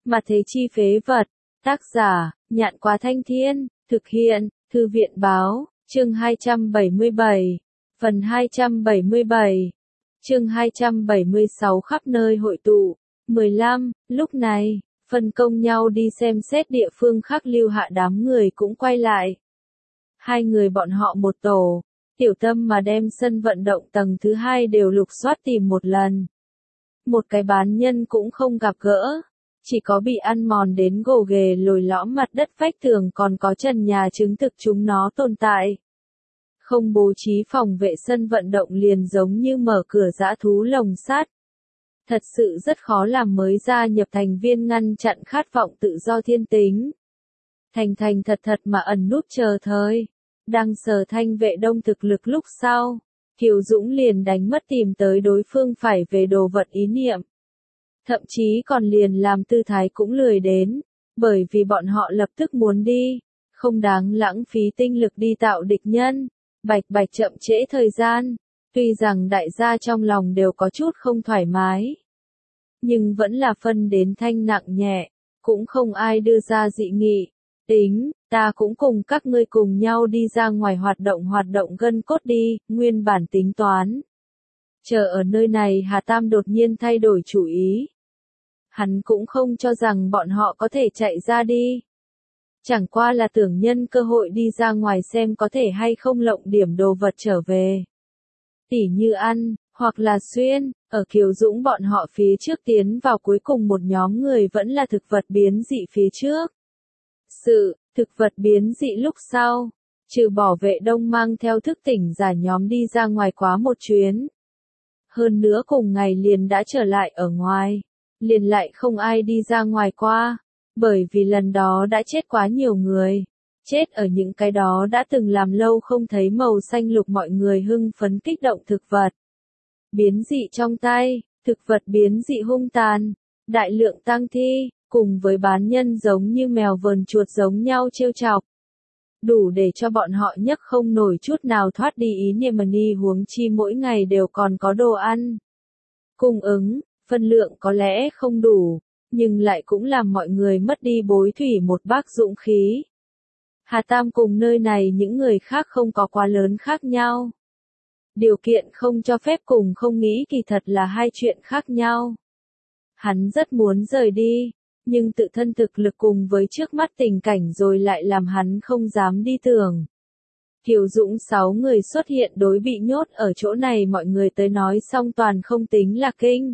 Mà thế chi phế vật. Tác giả, Nhạn Quá Thanh Thiên, thực hiện, Thư viện Báo, chương 277, phần 277, chương 276 khắp nơi hội tụ. 15, lúc này, phân công nhau đi xem xét địa phương khác, Lưu Hạ đám người cũng quay lại. Hai người bọn họ một tổ, Tiểu Tâm mà đem sân vận động tầng thứ 2 đều lục soát tìm một lần. Một cái bán nhân cũng không gặp gỡ, chỉ có bị ăn mòn đến gồ ghề lồi lõm mặt đất vách tường, còn có trần nhà chứng thực chúng nó tồn tại. Không bố trí phòng vệ sân vận động liền giống như mở cửa dã thú lồng sắt. Thật sự rất khó làm mới gia nhập thành viên ngăn chặn khát vọng tự do thiên tính. Thành thật mà ẩn núp chờ thời. Đang Sở Thanh vệ đông thực lực lúc sau, Kiều Dũng liền đánh mất tìm tới đối phương phải về đồ vật ý niệm. Thậm chí còn liền làm tư thái cũng lười đến, bởi vì bọn họ lập tức muốn đi, không đáng lãng phí tinh lực đi tạo địch nhân, bạch chậm trễ thời gian. Tuy rằng đại gia trong lòng đều có chút không thoải mái, nhưng vẫn là phân đến thanh nặng nhẹ, cũng không ai đưa ra dị nghị. Tính, ta cũng cùng các ngươi cùng nhau đi ra ngoài hoạt động gân cốt đi, nguyên bản tính toán. Chờ ở nơi này Hà Tam đột nhiên thay đổi chủ ý. Hắn cũng không cho rằng bọn họ có thể chạy ra đi. Chẳng qua là tưởng nhân cơ hội đi ra ngoài xem có thể hay không lộng điểm đồ vật trở về. Tỉ như ăn, hoặc là xuyên, ở Kiều Dũng bọn họ phía trước tiến vào cuối cùng một nhóm người vẫn là thực vật biến dị phía trước. Thực vật biến dị lúc sau, trừ bỏ vệ đông mang theo thức tỉnh giả nhóm đi ra ngoài quá một chuyến. Hơn nữa cùng ngày liền đã trở lại ở ngoài, liền lại không ai đi ra ngoài qua, bởi vì lần đó đã chết quá nhiều người. Chết ở những cái đó đã từng làm lâu không thấy màu xanh lục mọi người hưng phấn kích động thực vật. Biến dị trong tay, thực vật biến dị hung tàn, đại lượng tang thi, cùng với bán nhân giống như mèo vờn chuột giống nhau trêu chọc. Đủ để cho bọn họ nhấc không nổi chút nào thoát đi ý niệm đi, huống chi mỗi ngày đều còn có đồ ăn. Cung ứng, phân lượng có lẽ không đủ, nhưng lại cũng làm mọi người mất đi bối thủy một bác dũng khí. Hà Tam cùng nơi này những người khác không có quá lớn khác nhau. Điều kiện không cho phép cùng không nghĩ kỳ thật là hai chuyện khác nhau. Hắn rất muốn rời đi, nhưng tự thân thực lực cùng với trước mắt tình cảnh rồi lại làm hắn không dám đi tưởng. Kiều Dũng 6 người xuất hiện đối bị nhốt ở chỗ này mọi người tới nói xong toàn không tính là kinh.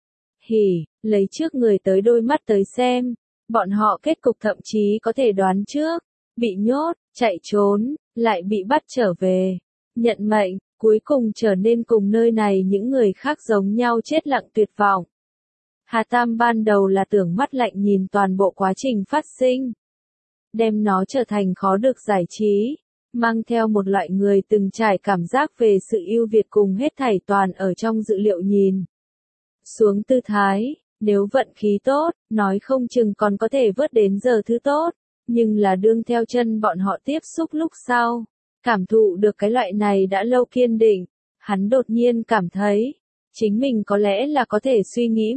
Hỉ, lấy trước người tới đôi mắt tới xem, bọn họ kết cục thậm chí có thể đoán trước, bị nhốt, chạy trốn, lại bị bắt trở về, nhận mệnh, cuối cùng trở nên cùng nơi này những người khác giống nhau chết lặng tuyệt vọng. Hà Tam ban đầu là tưởng mắt lạnh nhìn toàn bộ quá trình phát sinh, đem nó trở thành khó được giải trí, mang theo một loại người từng trải cảm giác về sự ưu việt cùng hết thảy toàn ở trong dự liệu nhìn xuống tư thái, nếu vận khí tốt, nói không chừng còn có thể vớt đến giờ thứ tốt, nhưng là đương theo chân bọn họ tiếp xúc lúc sau, cảm thụ được cái loại này đã lâu kiên định, hắn đột nhiên cảm thấy, chính mình có lẽ là có thể suy nghĩ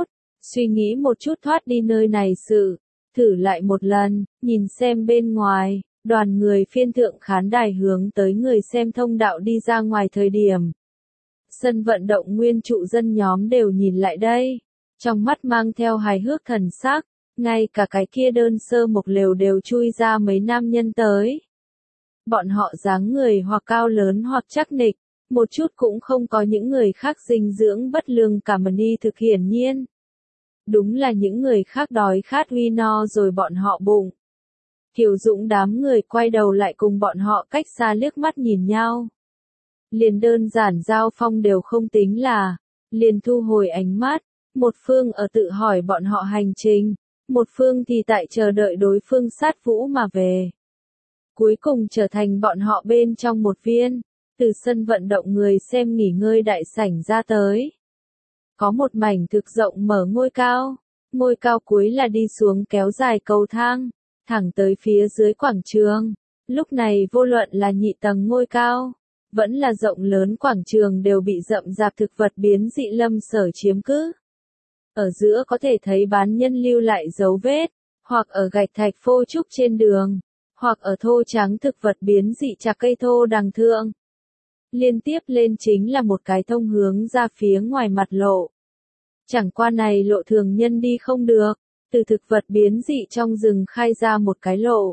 một chút thoát đi nơi này sự, thử lại một lần, nhìn xem bên ngoài, đoàn người phiên thượng khán đài hướng tới người xem thông đạo đi ra ngoài thời điểm. Sân vận động nguyên trụ dân nhóm đều nhìn lại đây, trong mắt mang theo hài hước thần sắc, ngay cả cái kia đơn sơ một lều đều chui ra mấy nam nhân tới. Bọn họ dáng người hoặc cao lớn hoặc chắc nịch, một chút cũng không có những người khác dinh dưỡng bất lương cả mà đi thực hiển nhiên. Đúng là những người khác đói khát uy no rồi bọn họ bụng. Kiều Dũng đám người quay đầu lại cùng bọn họ cách xa liếc mắt nhìn nhau. Liền đơn giản giao phong đều không tính là, liền thu hồi ánh mắt, một phương ở tự hỏi bọn họ hành trình, một phương thì tại chờ đợi đối phương sát vũ mà về. Cuối cùng trở thành bọn họ bên trong một viên, từ sân vận động người xem nghỉ ngơi đại sảnh ra tới. Có một mảnh thực rộng mở ngôi cao cuối là đi xuống kéo dài cầu thang, thẳng tới phía dưới quảng trường. Lúc này vô luận là nhị tầng ngôi cao, vẫn là rộng lớn quảng trường đều bị rậm rạp thực vật biến dị lâm sở chiếm cứ. ở giữa có thể thấy bán nhân lưu lại dấu vết, hoặc ở gạch thạch phô trúc trên đường, hoặc ở thô trắng thực vật biến dị chạc cây thô đằng thượng. Liên tiếp lên chính là một cái thông hướng ra phía ngoài mặt lộ. Chẳng qua này lộ thường nhân đi không được, từ thực vật biến dị trong rừng khai ra một cái lộ.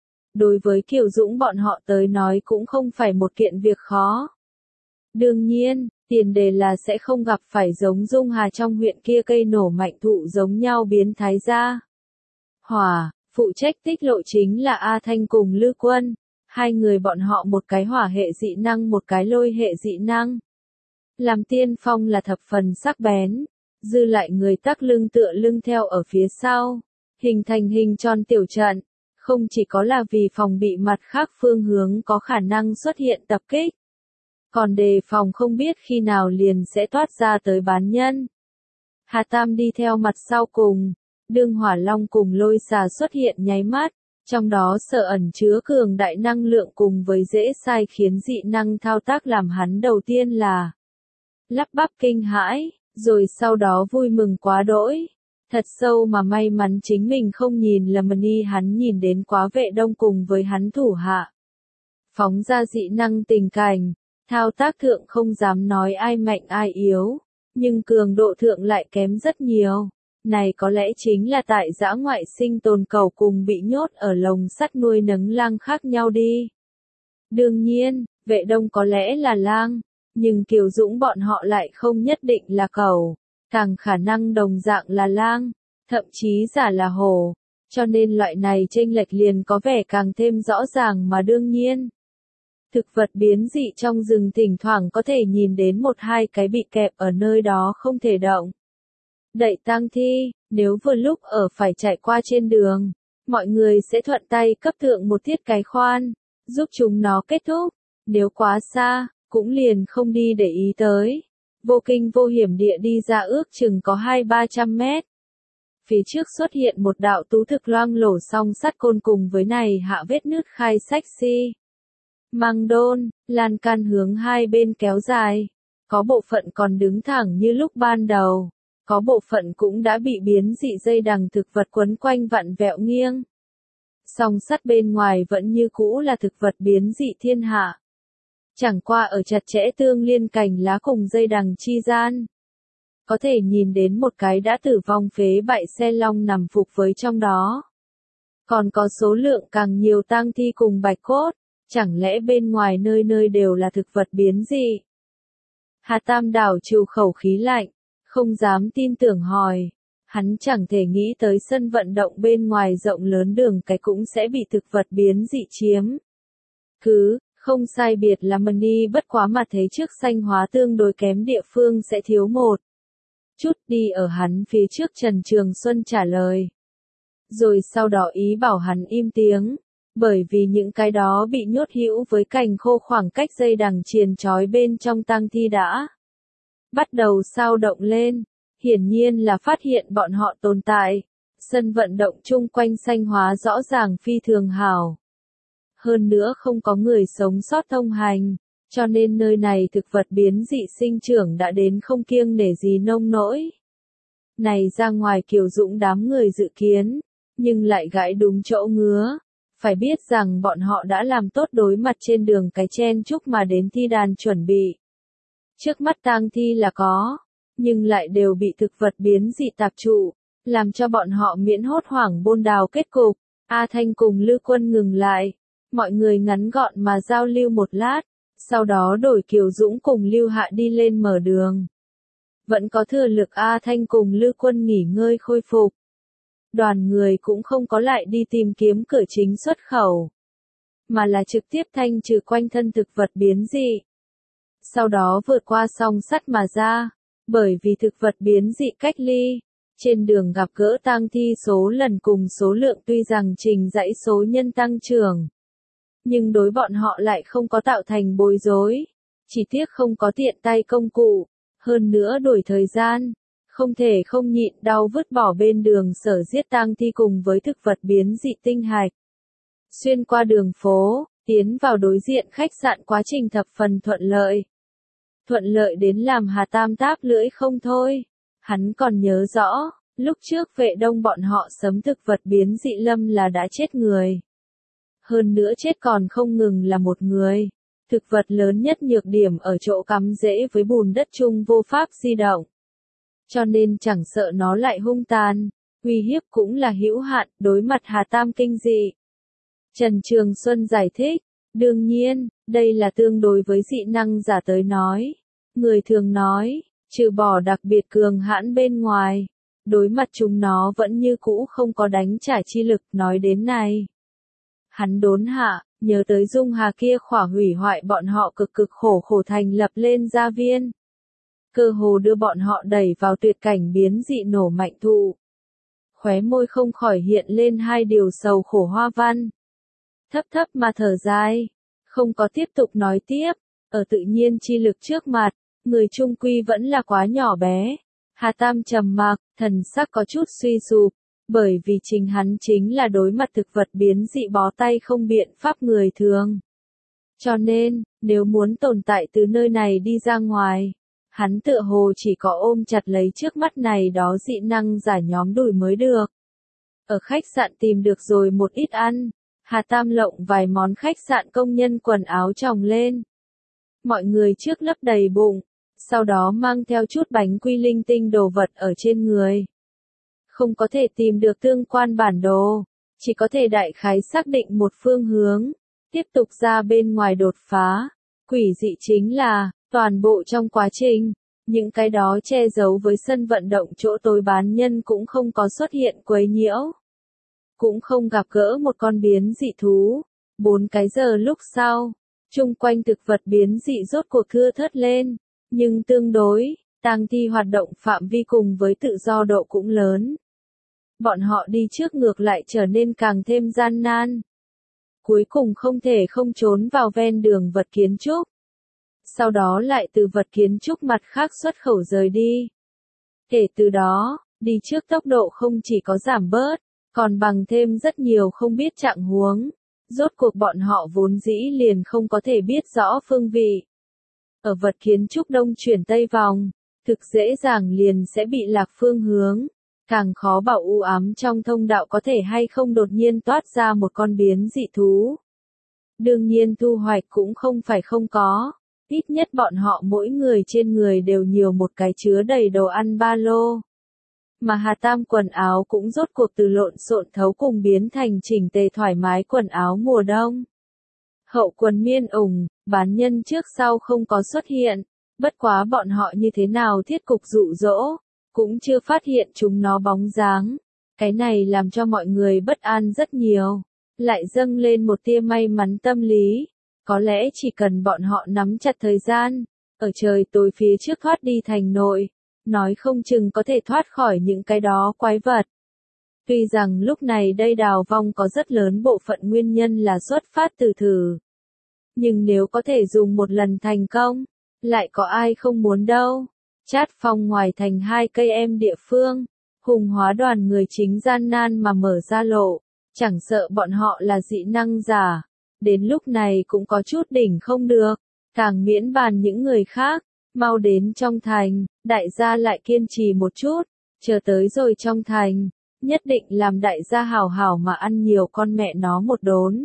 Đối với Kiều Dũng bọn họ tới nói cũng không phải một kiện việc khó. Đương nhiên, tiền đề là sẽ không gặp phải giống Dung Hà trong huyện kia cây nổ mạnh thụ giống nhau biến thái ra. Hỏa, phụ trách tích lộ chính là A Thanh cùng Lư Quân, hai người bọn họ một cái hỏa hệ dị năng một cái lôi hệ dị năng. Làm tiên phong là thập phần sắc bén, dư lại người tắc lưng tựa lưng theo ở phía sau, hình thành hình tròn tiểu trận, không chỉ có là vì phòng bị mặt khác phương hướng có khả năng xuất hiện tập kích, còn đề phòng không biết khi nào liền sẽ toát ra tới bán nhân. Hà Tam đi theo mặt sau cùng, đương hỏa long cùng lôi xà xuất hiện nháy mắt, trong đó sợ ẩn chứa cường đại năng lượng cùng với dễ sai khiến dị năng thao tác làm hắn đầu tiên là lắp bắp kinh hãi, rồi sau đó vui mừng quá đỗi. Thật sâu mà may mắn chính mình không nhìn lầm đi hắn nhìn đến Quá Vệ Đông cùng với hắn thủ hạ. Phóng ra dị năng tình cảnh, thao tác thượng không dám nói ai mạnh ai yếu, nhưng cường độ thượng lại kém rất nhiều. Này có lẽ chính là tại dã ngoại sinh tồn cầu cùng bị nhốt ở lồng sắt nuôi nấng lang khác nhau đi. Đương nhiên, Vệ Đông có lẽ là lang, nhưng Kiều Dũng bọn họ lại không nhất định là cẩu, càng khả năng đồng dạng là lang, thậm chí giả là hổ, cho nên loại này chênh lệch liền có vẻ càng thêm rõ ràng mà đương nhiên. Thực vật biến dị trong rừng thỉnh thoảng có thể nhìn đến một hai cái bị kẹp ở nơi đó không thể động. Đậy tang thi, nếu vừa lúc ở phải chạy qua trên đường, mọi người sẽ thuận tay cấp thượng một thiết cái khoan, giúp chúng nó kết thúc, nếu quá xa, cũng liền không đi để ý tới. Vô kinh vô hiểm địa đi ra ước chừng có 200-300 mét. Phía trước xuất hiện một đạo tú thực loang lổ song sắt côn cùng với này hạ vết nứt khai sách si. Măng đôn, lan can hướng hai bên kéo dài, có bộ phận còn đứng thẳng như lúc ban đầu, có bộ phận cũng đã bị biến dị dây đằng thực vật quấn quanh vặn vẹo nghiêng. Song sắt bên ngoài vẫn như cũ là thực vật biến dị thiên hạ. Chẳng qua ở chặt chẽ tương liên cành lá cùng dây đằng chi gian. Có thể nhìn đến một cái đã tử vong phế bại xe long nằm phục với trong đó. Còn có số lượng càng nhiều tang thi cùng bạch cốt, chẳng lẽ bên ngoài nơi nơi đều là thực vật biến dị? Hà Tam đảo trừ khẩu khí lạnh, không dám tin tưởng hỏi. Hắn chẳng thể nghĩ tới sân vận động bên ngoài rộng lớn đường cái cũng sẽ bị thực vật biến dị chiếm. Không sai biệt là đi bất quá mà thấy trước xanh hóa tương đối kém địa phương sẽ thiếu một chút đi ở hắn phía trước Trần Trường Xuân trả lời. Rồi sau đó ý bảo hắn im tiếng, bởi vì những cái đó bị nhốt hữu với cành khô khoảng cách dây đằng triền trói bên trong tang thi đã bắt đầu sao động lên, hiển nhiên là phát hiện bọn họ tồn tại. Sân vận động chung quanh xanh hóa rõ ràng phi thường hảo. Hơn nữa không có người sống sót thông hành, cho nên nơi này thực vật biến dị sinh trưởng đã đến không kiêng nể gì nông nỗi. Này ra ngoài Kiều Dũng đám người dự kiến, nhưng lại gãi đúng chỗ ngứa. Phải biết rằng bọn họ đã làm tốt đối mặt trên đường cái chen chúc mà đến thi đàn chuẩn bị. Trước mắt tang thi là có, nhưng lại đều bị thực vật biến dị tạp trụ, làm cho bọn họ miễn hốt hoảng bôn đào kết cục. A Thanh cùng Lư Quân ngừng lại. Mọi người ngắn gọn mà giao lưu một lát, sau đó đổi Kiều Dũng cùng Lưu Hạ đi lên mở đường. Vẫn có thừa lực A Thanh cùng Lư Quân nghỉ ngơi khôi phục. Đoàn người cũng không có lại đi tìm kiếm cửa chính xuất khẩu, mà là trực tiếp thanh trừ quanh thân thực vật biến dị. Sau đó vượt qua song sắt mà ra, bởi vì thực vật biến dị cách ly. Trên đường gặp gỡ tang thi số lần cùng số lượng tuy rằng trình dãy số nhân tăng trưởng, nhưng đối bọn họ lại không có tạo thành bối rối, chỉ tiếc không có tiện tay công cụ, hơn nữa đổi thời gian, không thể không nhịn đau vứt bỏ bên đường sở giết tang thi cùng với thực vật biến dị tinh hạch. Xuyên qua đường phố, tiến vào đối diện khách sạn quá trình thập phần thuận lợi. Thuận lợi đến làm Hà Tam táp lưỡi không thôi. Hắn còn nhớ rõ, lúc trước Vệ Đông bọn họ sấm thực vật biến dị lâm là đã chết người. Hơn nữa chết còn không ngừng là một người. Thực vật lớn nhất nhược điểm ở chỗ cắm rễ với bùn đất chung vô pháp di động. Cho nên chẳng sợ nó lại hung tàn, uy hiếp cũng là hữu hạn đối mặt Hà Tam kinh dị. Trần Trường Xuân giải thích, đương nhiên, đây là tương đối với dị năng giả tới nói. Người thường nói, trừ bỏ đặc biệt cường hãn bên ngoài, đối mặt chúng nó vẫn như cũ không có đánh trả chi lực. Nói đến này, hắn đốn hạ, nhớ tới Dung Hà kia khỏa hủy hoại bọn họ cực cực khổ khổ thành lập lên gia viên. Cơ hồ đưa bọn họ đẩy vào tuyệt cảnh biến dị nổ mạnh thụ. Khóe môi không khỏi hiện lên hai điều sầu khổ hoa văn. Thấp thấp mà thở dài, không có tiếp tục nói tiếp, ở tự nhiên chi lực trước mặt, người trung quy vẫn là quá nhỏ bé. Hà Tam trầm mặc, thần sắc có chút suy sụp, bởi vì chính hắn chính là đối mặt thực vật biến dị bó tay không biện pháp người thường. Cho nên, nếu muốn tồn tại từ nơi này đi ra ngoài, hắn tựa hồ chỉ có ôm chặt lấy trước mắt này đó dị năng giả nhóm đuổi mới được. Ở khách sạn tìm được rồi một ít ăn, Hà Tam lộng vài món khách sạn công nhân quần áo tròng lên. Mọi người trước lấp đầy bụng, sau đó mang theo chút bánh quy linh tinh đồ vật ở trên người. Không có thể tìm được tương quan bản đồ, chỉ có thể đại khái xác định một phương hướng, tiếp tục ra bên ngoài đột phá. Quỷ dị chính là, toàn bộ trong quá trình, những cái đó che giấu với sân vận động chỗ tối bán nhân cũng không có xuất hiện quấy nhiễu. Cũng không gặp gỡ một con biến dị thú. 4 cái giờ lúc sau, chung quanh thực vật biến dị rốt cuộc thưa thớt lên, nhưng tương đối, tang thi hoạt động phạm vi cùng với tự do độ cũng lớn. Bọn họ đi trước ngược lại trở nên càng thêm gian nan. Cuối cùng không thể không trốn vào ven đường vật kiến trúc. Sau đó lại từ vật kiến trúc mặt khác xuất khẩu rời đi. Kể từ đó, đi trước tốc độ không chỉ có giảm bớt, còn bằng thêm rất nhiều không biết trạng huống. Rốt cuộc bọn họ vốn dĩ liền không có thể biết rõ phương vị. Ở vật kiến trúc đông chuyển tây vòng, thực dễ dàng liền sẽ bị lạc phương hướng. Càng khó bảo u ám trong thông đạo có thể hay không đột nhiên toát ra một con biến dị thú. Đương nhiên thu hoạch cũng không phải không có. Ít nhất bọn họ mỗi người trên người đều nhiều một cái chứa đầy đồ ăn ba lô. Mà Hà Tam quần áo cũng rốt cuộc từ lộn xộn thấu cùng biến thành chỉnh tề thoải mái quần áo mùa đông. Hậu quần miên ủng, bán nhân trước sau không có xuất hiện, bất quá bọn họ như thế nào thiết cục dụ dỗ, cũng chưa phát hiện chúng nó bóng dáng. Cái này làm cho mọi người bất an rất nhiều, lại dâng lên một tia may mắn tâm lý. Có lẽ chỉ cần bọn họ nắm chặt thời gian, ở trời tối phía trước thoát đi thành nội, nói không chừng có thể thoát khỏi những cái đó quái vật. Tuy rằng lúc này đây đào vong có rất lớn bộ phận nguyên nhân là xuất phát từ thử. Nhưng nếu có thể dùng một lần thành công, lại có ai không muốn đâu. Chát Phong ngoài thành 2 cây em địa phương, hùng hóa đoàn người chính gian nan mà mở ra lộ, chẳng sợ bọn họ là dị năng giả. Đến lúc này cũng có chút đỉnh không được, càng miễn bàn những người khác, mau đến trong thành, đại gia lại kiên trì một chút, chờ tới rồi trong thành, nhất định làm đại gia hảo hảo mà ăn nhiều con mẹ nó một đốn.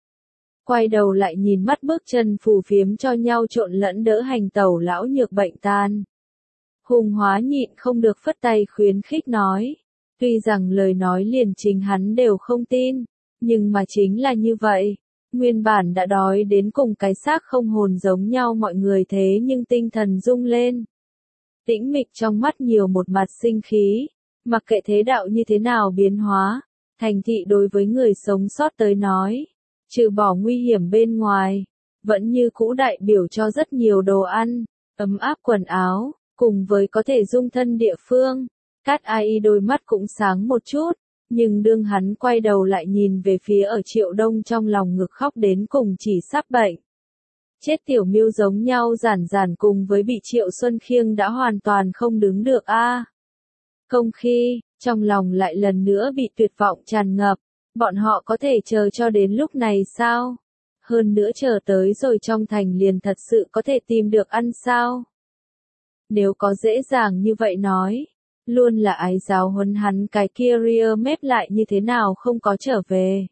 Quay đầu lại nhìn mắt bước chân phù phiếm cho nhau trộn lẫn đỡ hành tẩu lão nhược bệnh tan. Hùng hóa nhịn không được phất tay khuyến khích nói, tuy rằng lời nói liền chính hắn đều không tin, nhưng mà chính là như vậy. Nguyên bản đã đói đến cùng cái xác không hồn giống nhau mọi người thế nhưng tinh thần rung lên. Tĩnh mịch trong mắt nhiều một mặt sinh khí, mặc kệ thế đạo như thế nào biến hóa, thành thị đối với người sống sót tới nói, trừ bỏ nguy hiểm bên ngoài, vẫn như cũ đại biểu cho rất nhiều đồ ăn, ấm áp quần áo, cùng với có thể dung thân địa phương. Cát Ai đôi mắt cũng sáng một chút. Nhưng đương hắn quay đầu lại nhìn về phía ở Triệu Đông trong lòng ngực khóc đến cùng chỉ sắp bệnh. Chết tiểu miêu giống nhau giản giản cùng với bị Triệu Xuân khiêng đã hoàn toàn không đứng được a. Không khi, trong lòng lại lần nữa bị tuyệt vọng tràn ngập, bọn họ có thể chờ cho đến lúc này sao? Hơn nữa chờ tới rồi trong thành liền thật sự có thể tìm được ăn sao? Nếu có dễ dàng như vậy nói, luôn là ái giáo huấn hắn cái kia ria mép lại như thế nào không có trở về.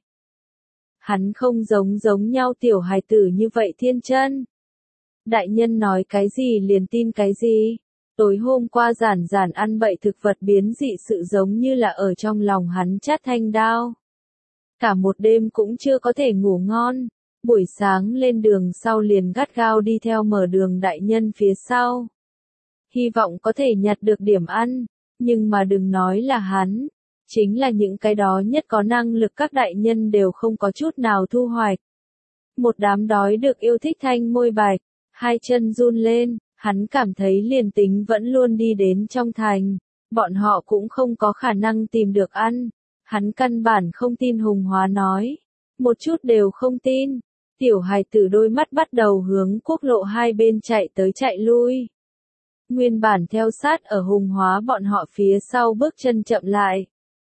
Hắn không giống nhau tiểu hài tử như vậy thiên chân. Đại nhân nói cái gì liền tin cái gì. Tối hôm qua giản ăn bậy thực vật biến dị sự giống như là ở trong lòng hắn chát thanh đao. Cả một đêm cũng chưa có thể ngủ ngon. Buổi sáng lên đường sau liền gắt gao đi theo mở đường đại nhân phía sau. Hy vọng có thể nhặt được điểm ăn, nhưng mà đừng nói là hắn. Chính là những cái đó nhất có năng lực các đại nhân đều không có chút nào thu hoạch. Một đám đói được yêu thích thanh môi bạch, hai chân run lên, hắn cảm thấy liền tính vẫn luôn đi đến trong thành, bọn họ cũng không có khả năng tìm được ăn. Hắn căn bản không tin Hùng Hóa nói, một chút đều không tin. Tiểu hài tử đôi mắt bắt đầu hướng quốc lộ hai bên chạy tới chạy lui. Nguyên bản theo sát ở Hùng Hóa bọn họ phía sau bước chân chậm lại.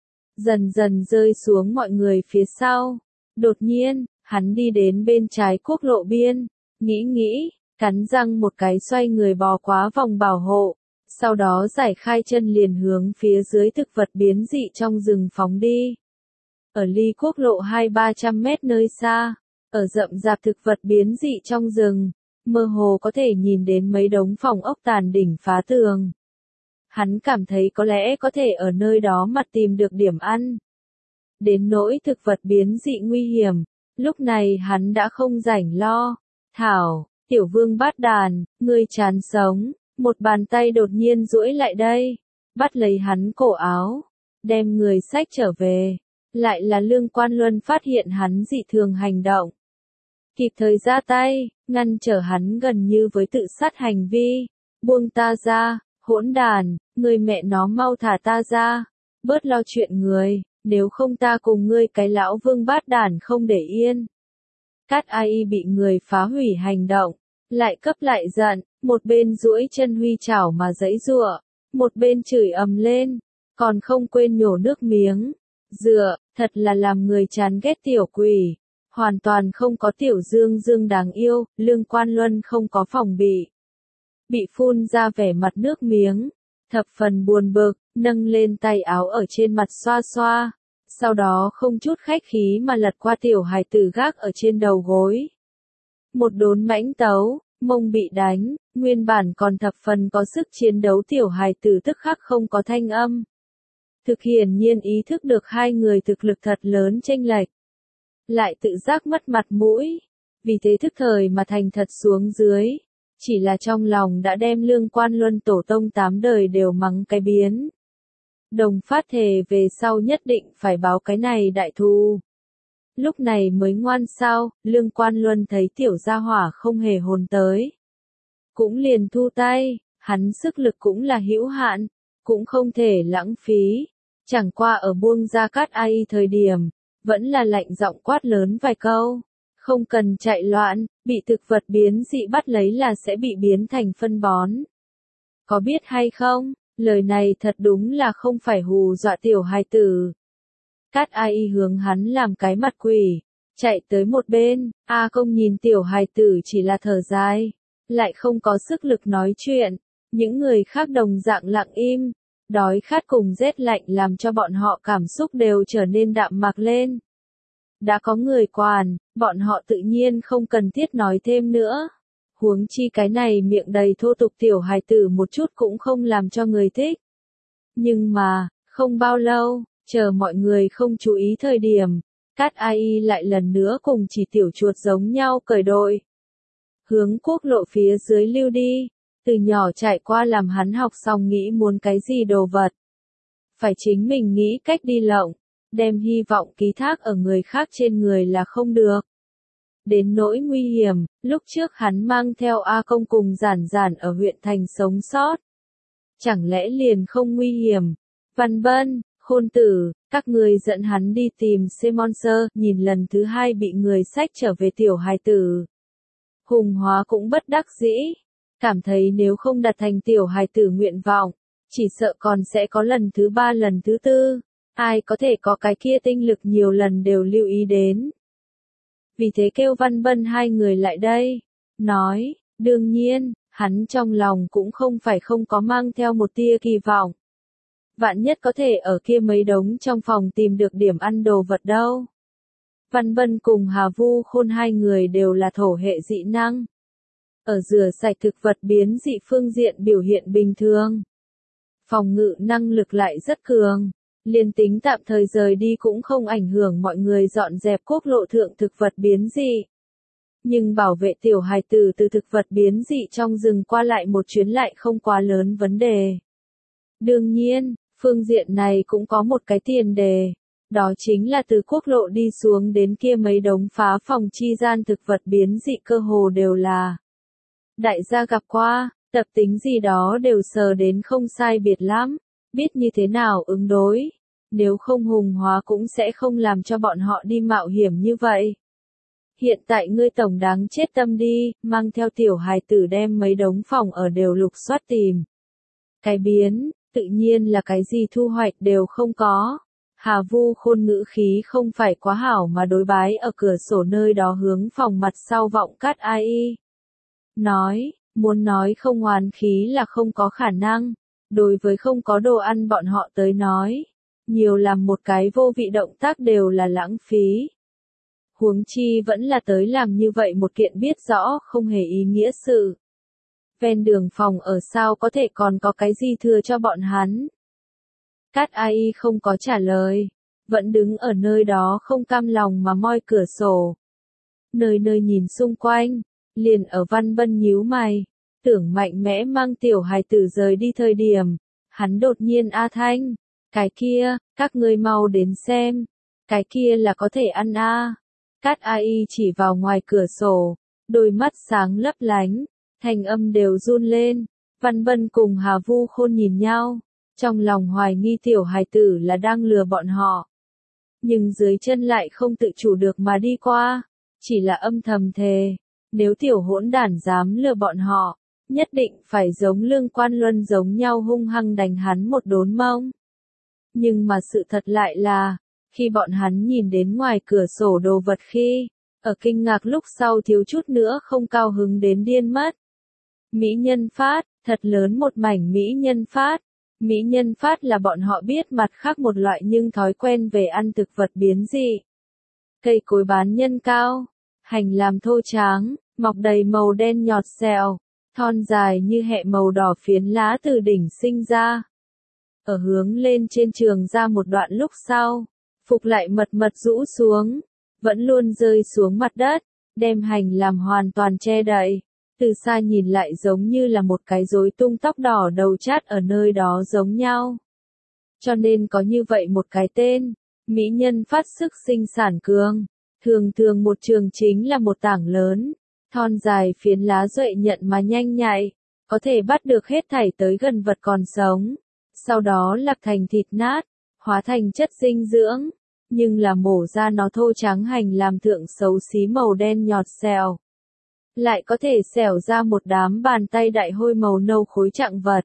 Dần dần rơi xuống mọi người phía sau. Đột nhiên, hắn đi đến bên trái quốc lộ biên, nghĩ, cắn răng một cái xoay người bò quá vòng bảo hộ, sau đó giải khai chân liền hướng phía dưới thực vật biến dị trong rừng phóng đi. Ở ly quốc lộ 200-300 mét nơi xa, ở rậm rạp thực vật biến dị trong rừng, mơ hồ có thể nhìn đến mấy đống phòng ốc tàn đỉnh phá tường. Hắn cảm thấy có lẽ có thể ở nơi đó mà tìm được điểm ăn. Đến nỗi thực vật biến dị nguy hiểm, lúc này hắn đã không rảnh lo. Thảo, tiểu vương bát đàn, ngươi chán sống, một bàn tay đột nhiên duỗi lại đây, bắt lấy hắn cổ áo, đem người xách trở về. Lại là Lương Quan Luân phát hiện hắn dị thường hành động. Kịp thời ra tay, ngăn trở hắn gần như với tự sát hành vi. Buông ta ra, hỗn đàn, người mẹ nó mau thả ta ra, bớt lo chuyện người, nếu không ta cùng ngươi cái lão vương bát đàn không để yên. Cát Ai bị người phá hủy hành động, lại cấp lại giận, một bên duỗi chân huy chảo mà giãy giụa, một bên chửi ầm lên, còn không quên nhổ nước miếng. Dựa, thật là làm người chán ghét tiểu quỷ, hoàn toàn không có tiểu Dương đáng yêu. Lương Quan Luân không có phòng bị phun ra vẻ mặt nước miếng, thập phần buồn bực, nâng lên tay áo ở trên mặt xoa xoa, sau đó không chút khách khí mà lật qua tiểu hài tử gác ở trên đầu gối. Một đốn mãnh tấu, mông bị đánh, nguyên bản còn thập phần có sức chiến đấu tiểu hài tử tức khắc không có thanh âm. Thực hiển nhiên ý thức được hai người thực lực thật lớn chênh lệch, lại tự giác mất mặt mũi, vì thế thức thời mà thành thật xuống dưới, chỉ là trong lòng đã đem Lương Quan Luân tổ tông 8 đời đều mắng cái biến. Đồng phát thề về sau nhất định phải báo cái này đại thù. Lúc này mới ngoan sao, Lương Quan Luân thấy tiểu gia hỏa không hề hồn tới. Cũng liền thu tay, hắn sức lực cũng là hữu hạn, cũng không thể lãng phí. Chẳng qua ở buông ra Cát Ai thời điểm, vẫn là lạnh giọng quát lớn vài câu. Không cần chạy loạn, bị thực vật biến dị bắt lấy là sẽ bị biến thành phân bón. Có biết hay không, lời này thật đúng là không phải hù dọa tiểu hài tử. Cát Ai hướng hắn làm cái mặt quỷ, chạy tới một bên. A Công nhìn tiểu hài tử chỉ là thở dài, lại không có sức lực nói chuyện. Những người khác đồng dạng lặng im, đói khát cùng rét lạnh làm cho bọn họ cảm xúc đều trở nên đạm mạc lên. Đã có người quản, bọn họ tự nhiên không cần thiết nói thêm nữa. Huống chi cái này miệng đầy thô tục tiểu hài tử một chút cũng không làm cho người thích. Nhưng mà, không bao lâu, chờ mọi người không chú ý thời điểm, Cát Ai lại lần nữa cùng chỉ tiểu chuột giống nhau cởi đội. Hướng quốc lộ phía dưới lưu đi, từ nhỏ chạy qua làm hắn học xong nghĩ muốn cái gì đồ vật. Phải chính mình nghĩ cách đi lộng, đem hy vọng ký thác ở người khác trên người là không được. Đến nỗi nguy hiểm, lúc trước hắn mang theo A Công cùng giản ở huyện thành sống sót. Chẳng lẽ liền không nguy hiểm? Văn Bân, Khôn Tử, các người dẫn hắn đi tìm Semonser, nhìn lần thứ hai bị người xách trở về tiểu hài tử. Hùng Hóa cũng bất đắc dĩ, cảm thấy nếu không đạt thành tiểu hài tử nguyện vọng, chỉ sợ còn sẽ có lần thứ 3 lần thứ 4, ai có thể có cái kia tinh lực nhiều lần đều lưu ý đến. Vì thế kêu Văn Bân hai người lại đây, nói, đương nhiên, hắn trong lòng cũng không phải không có mang theo một tia kỳ vọng. Vạn nhất có thể ở kia mấy đống trong phòng tìm được điểm ăn đồ vật đâu. Văn Bân cùng Hà Vu Khôn hai người đều là thổ hệ dị năng. Ở rửa sạch thực vật biến dị phương diện biểu hiện bình thường. Phòng ngự năng lực lại rất cường. Liên tính tạm thời rời đi cũng không ảnh hưởng mọi người dọn dẹp quốc lộ thượng thực vật biến dị. Nhưng bảo vệ tiểu hài tử từ thực vật biến dị trong rừng qua lại một chuyến lại không quá lớn vấn đề. Đương nhiên, phương diện này cũng có một cái tiền đề. Đó chính là từ quốc lộ đi xuống đến kia mấy đống phá phòng chi gian thực vật biến dị cơ hồ đều là. Đại gia gặp qua, tập tính gì đó đều sờ đến không sai biệt lắm, biết như thế nào ứng đối. Nếu không hùng hóa cũng sẽ không làm cho bọn họ đi mạo hiểm như vậy. Hiện tại ngươi tổng đáng chết tâm đi, mang theo tiểu hài tử đem mấy đống phòng ở đều lục soát tìm. Cái biến, tự nhiên là cái gì thu hoạch đều không có. Hà Vu Khôn ngữ khí không phải quá hảo mà đối bái ở cửa sổ nơi đó hướng phòng mặt sau vọng Cát Ai. Nói, muốn nói không hoàn khí là không có khả năng. Đối với không có đồ ăn bọn họ tới nói, nhiều làm một cái vô vị động tác đều là lãng phí. Huống chi vẫn là tới làm như vậy một kiện biết rõ không hề ý nghĩa sự. Ven đường phòng ở sao có thể còn có cái gì thừa cho bọn hắn. Cát Ai không có trả lời, vẫn đứng ở nơi đó không cam lòng mà moi cửa sổ. Nơi nơi nhìn xung quanh, liền ở Văn Bân nhíu mày, tưởng mạnh mẽ mang tiểu hài tử rời đi thời điểm, hắn đột nhiên A Thanh, cái kia, các ngươi mau đến xem, cái kia là có thể ăn a. Cát Ai chỉ vào ngoài cửa sổ, đôi mắt sáng lấp lánh, thanh âm đều run lên. Văn Bân cùng Hà Vu Khôn nhìn nhau, trong lòng hoài nghi tiểu hài tử là đang lừa bọn họ. Nhưng dưới chân lại không tự chủ được mà đi qua, chỉ là âm thầm thề, nếu tiểu hỗn đản dám lừa bọn họ, nhất định phải giống Lương Quan Luân giống nhau hung hăng đánh hắn một đốn mông. Nhưng mà sự thật lại là, khi bọn hắn nhìn đến ngoài cửa sổ đồ vật khi, ở kinh ngạc lúc sau thiếu chút nữa không cao hứng đến điên mất. Mỹ nhân phát, thật lớn một mảnh mỹ nhân phát. Mỹ nhân phát là bọn họ biết mặt khác một loại nhưng thói quen về ăn thực vật biến dị. Cây cối bán nhân cao, hành làm thô tráng, mọc đầy màu đen nhọt xèo, thon dài như hẹ màu đỏ phiến lá từ đỉnh sinh ra. Ở hướng lên trên trường ra một đoạn lúc sau, phục lại mật mật rũ xuống, vẫn luôn rơi xuống mặt đất, đem hành làm hoàn toàn che đậy. Từ xa nhìn lại giống như là một cái rối tung tóc đỏ đầu chát ở nơi đó giống nhau. Cho nên có như vậy một cái tên, mỹ nhân phát sức sinh sản cường. Thường thường một trường chính là một tảng lớn, thon dài phiến lá duệ nhận mà nhanh nhạy, có thể bắt được hết thảy tới gần vật còn sống. Sau đó lọc thành thịt nát, hóa thành chất dinh dưỡng, nhưng là mổ ra nó thô trắng hành làm thượng xấu xí màu đen nhọt xèo. Lại có thể xẻo ra một đám bàn tay đại hôi màu nâu khối trạng vật.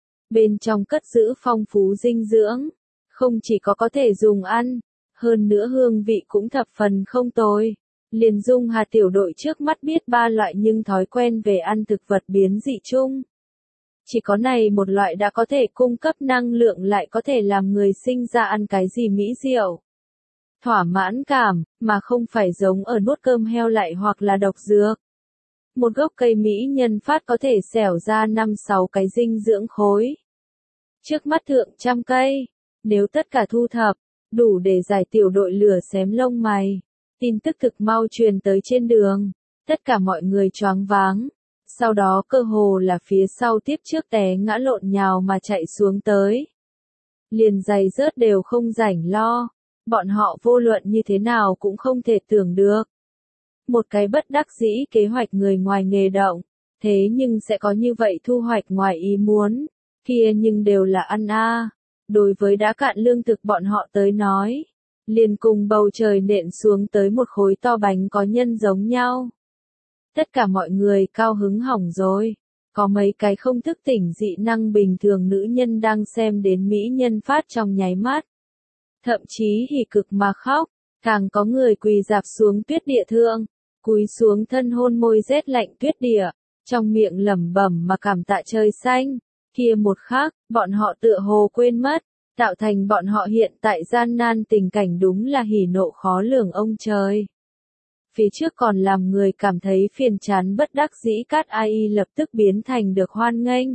Bên trong cất giữ phong phú dinh dưỡng, không chỉ có thể dùng ăn, hơn nữa hương vị cũng thập phần không tồi. Liền Dung Hà tiểu đội trước mắt biết ba loại nhưng thói quen về ăn thực vật biến dị chung. Chỉ có này một loại đã có thể cung cấp năng lượng lại có thể làm người sinh ra ăn cái gì mỹ diệu. Thỏa mãn cảm, mà không phải giống ở nuốt cơm heo lại hoặc là độc dược. Một gốc cây mỹ nhân phát có thể xẻo ra 5-6 cái dinh dưỡng khối. Trước mắt thượng trăm cây, nếu tất cả thu thập, đủ để giải tiểu đội lửa xém lông mày. Tin tức thực mau truyền tới trên đường, tất cả mọi người choáng váng. Sau đó cơ hồ là phía sau tiếp trước té ngã lộn nhào mà chạy xuống tới. Liền giày rớt đều không rảnh lo, bọn họ vô luận như thế nào cũng không thể tưởng được. Một cái bất đắc dĩ kế hoạch người ngoài nghề động, thế nhưng sẽ có như vậy thu hoạch ngoài ý muốn, kia nhưng đều là ăn a. Đối với đã cạn lương thực bọn họ tới nói, liền cùng bầu trời nện xuống tới một khối to bánh có nhân giống nhau. Tất cả mọi người cao hứng hỏng rồi, có mấy cái không thức tỉnh dị năng bình thường nữ nhân đang xem đến mỹ nhân phát trong nháy mắt. Thậm chí hỉ cực mà khóc, càng có người quỳ dạp xuống tuyết địa thượng, cúi xuống thân hôn môi rét lạnh tuyết địa, trong miệng lẩm bẩm mà cảm tạ trời xanh. Kia một khắc, bọn họ tựa hồ quên mất, tạo thành bọn họ hiện tại gian nan tình cảnh đúng là hỉ nộ khó lường ông trời. Phía trước còn làm người cảm thấy phiền chán bất đắc dĩ Cát Ai lập tức biến thành được hoan nghênh.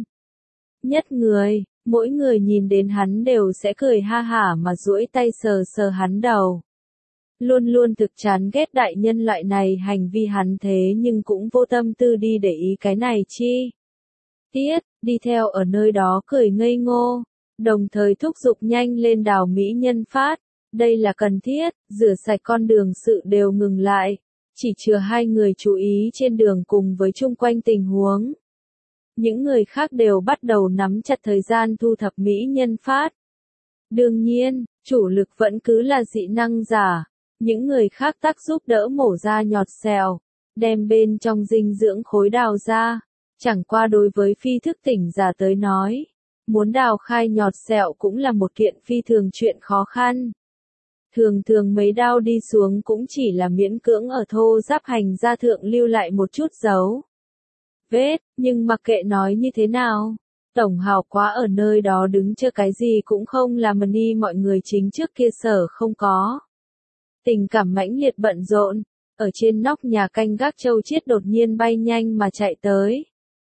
Nhất người, mỗi người nhìn đến hắn đều sẽ cười ha hả mà duỗi tay sờ sờ hắn đầu. Luôn luôn thực chán ghét đại nhân loại này hành vi hắn thế nhưng cũng vô tâm tư đi để ý cái này chi. Tiết, đi theo ở nơi đó cười ngây ngô, đồng thời thúc giục nhanh lên đào mỹ nhân phát. Đây là cần thiết, rửa sạch con đường sự đều ngừng lại. Chỉ chừa hai người chú ý trên đường cùng với chung quanh tình huống. Những người khác đều bắt đầu nắm chặt thời gian thu thập mỹ nhân phát. Đương nhiên, chủ lực vẫn cứ là dị năng giả. Những người khác tác giúp đỡ mổ ra nhọt xèo, đem bên trong dinh dưỡng khối đào ra. Chẳng qua đối với phi thức tỉnh giả tới nói, muốn đào khai nhọt xẹo cũng là một kiện phi thường chuyện khó khăn. Thường thường mấy đao đi xuống cũng chỉ là miễn cưỡng ở thô giáp hành ra thượng lưu lại một chút dấu vết, nhưng mặc kệ nói như thế nào, tổng hào quá ở nơi đó đứng chờ cái gì cũng không là mà ni mọi người chính trước kia sở không có. Tình cảm mãnh liệt bận rộn, ở trên nóc nhà canh gác Châu Chiết đột nhiên bay nhanh mà chạy tới.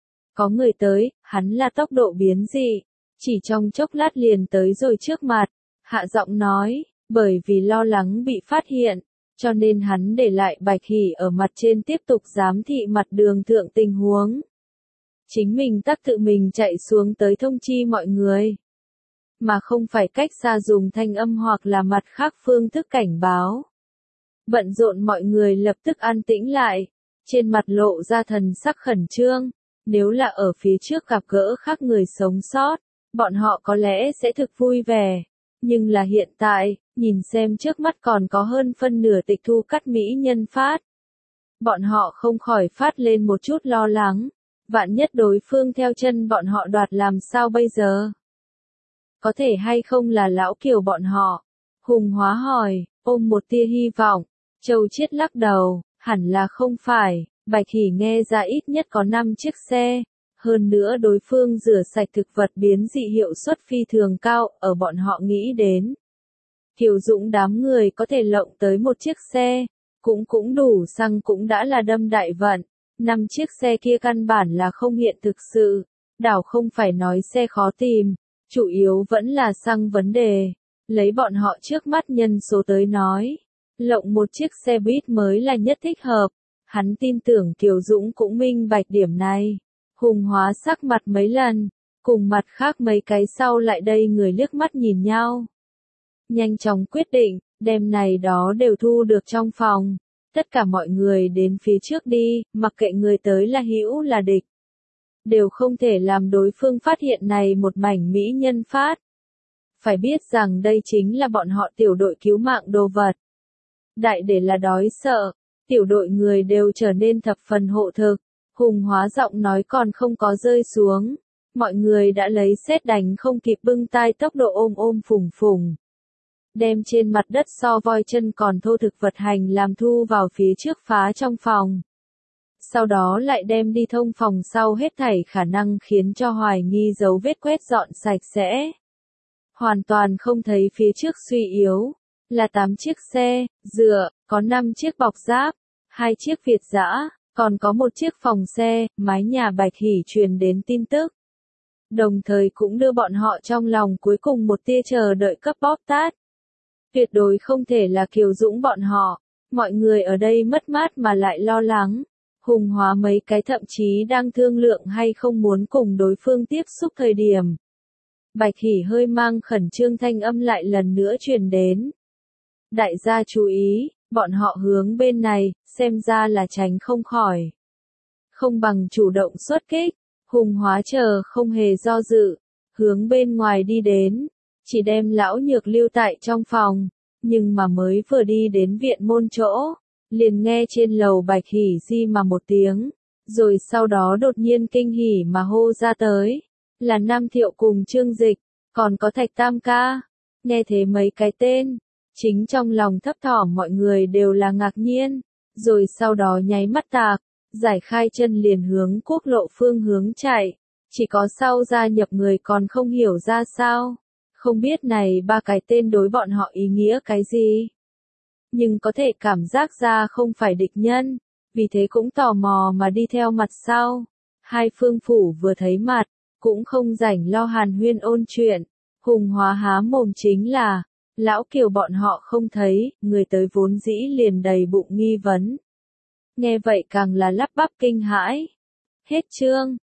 Có người tới, hắn là tốc độ biến dị, chỉ trong chốc lát liền tới rồi trước mặt, hạ giọng nói, bởi vì lo lắng bị phát hiện, cho nên hắn để lại Bạch Hỉ ở mặt trên tiếp tục giám thị mặt đường thượng tình huống. Chính mình tắc tự mình chạy xuống tới thông chi mọi người, mà không phải cách xa dùng thanh âm hoặc là mặt khác phương thức cảnh báo. Bận rộn mọi người lập tức an tĩnh lại, trên mặt lộ ra thần sắc khẩn trương, nếu là ở phía trước gặp gỡ khác người sống sót, bọn họ có lẽ sẽ thực vui vẻ, nhưng là hiện tại, nhìn xem trước mắt còn có hơn phân nửa tịch thu cắt mỹ nhân phát. Bọn họ không khỏi phát lên một chút lo lắng, vạn nhất đối phương theo chân bọn họ đoạt làm sao bây giờ? Có thể hay không là lão Kiều bọn họ? Hùng Hóa hỏi, ôm một tia hy vọng. Châu Chiết lắc đầu, hẳn là không phải. Bạch Hỉ nghe ra ít nhất có 5 chiếc xe. Hơn nữa đối phương rửa sạch thực vật biến dị hiệu suất phi thường cao, ở bọn họ nghĩ đến. Kiều Dũng đám người có thể lộng tới một chiếc xe, cũng đủ xăng cũng đã là đâm đại vận. 5 chiếc xe kia căn bản là không hiện thực sự, đảo không phải nói xe khó tìm, chủ yếu vẫn là xăng vấn đề. Lấy bọn họ trước mắt nhân số tới nói, lộng một chiếc xe buýt mới là nhất thích hợp. Hắn tin tưởng Kiều Dũng cũng minh bạch điểm này. Hùng Hóa sắc mặt mấy lần, cùng mặt khác mấy cái sau lại đây người liếc mắt nhìn nhau. Nhanh chóng quyết định, đêm này đó đều thu được trong phòng. Tất cả mọi người đến phía trước đi, mặc kệ người tới là hữu là địch. Đều không thể làm đối phương phát hiện này một mảnh mỹ nhân phát. Phải biết rằng đây chính là bọn họ tiểu đội cứu mạng đồ vật. Đại để là đói sợ, tiểu đội người đều trở nên thập phần hộ thực. Hùng Hóa giọng nói còn không có rơi xuống. Mọi người đã lấy sét đánh không kịp bưng tai tốc độ ôm phùng phùng. Đem trên mặt đất so voi chân còn thô thực vật hành làm thu vào phía trước phá trong phòng. Sau đó lại đem đi thông phòng sau hết thảy khả năng khiến cho hoài nghi dấu vết quét dọn sạch sẽ. Hoàn toàn không thấy phía trước suy yếu. Là 8 chiếc xe, dựa, có 5 chiếc bọc giáp, 2 chiếc Việt dã, còn có một chiếc phòng xe, mái nhà Bạch Hỉ truyền đến tin tức. Đồng thời cũng đưa bọn họ trong lòng cuối cùng một tia chờ đợi cấp bóp tát. Tuyệt đối không thể là Kiều Dũng bọn họ, mọi người ở đây mất mát mà lại lo lắng. Hùng Hóa mấy cái thậm chí đang thương lượng hay không muốn cùng đối phương tiếp xúc thời điểm. Bạch Hỉ hơi mang khẩn trương thanh âm lại lần nữa truyền đến. Đại gia chú ý, bọn họ hướng bên này, xem ra là tránh không khỏi. Không bằng chủ động xuất kích, Hùng Hóa chờ không hề do dự, hướng bên ngoài đi đến, chỉ đem lão nhược lưu tại trong phòng, nhưng mà mới vừa đi đến viện môn chỗ, liền nghe trên lầu Bạch Hỉ di mà một tiếng, rồi sau đó đột nhiên kinh hỉ mà hô ra tới, là Nam Thiệu cùng Trương Dịch, còn có Thạch Tam ca, nghe thế mấy cái tên. Chính trong lòng thấp thỏm mọi người đều là ngạc nhiên, rồi sau đó nháy mắt tạc, giải khai chân liền hướng quốc lộ phương hướng chạy, chỉ có sau gia nhập người còn không hiểu ra sao, Không biết này ba cái tên đối bọn họ ý nghĩa cái gì. Nhưng có thể cảm giác ra không phải địch nhân, vì thế cũng tò mò mà đi theo mặt sau. Hai phương phủ vừa thấy mặt, cũng không rảnh lo hàn huyên ôn chuyện. Hùng Hóa há mồm chính là, Lão Kiều bọn họ không thấy, người tới vốn dĩ liền đầy bụng nghi vấn. Nghe vậy càng là lắp bắp kinh hãi. Hết chương.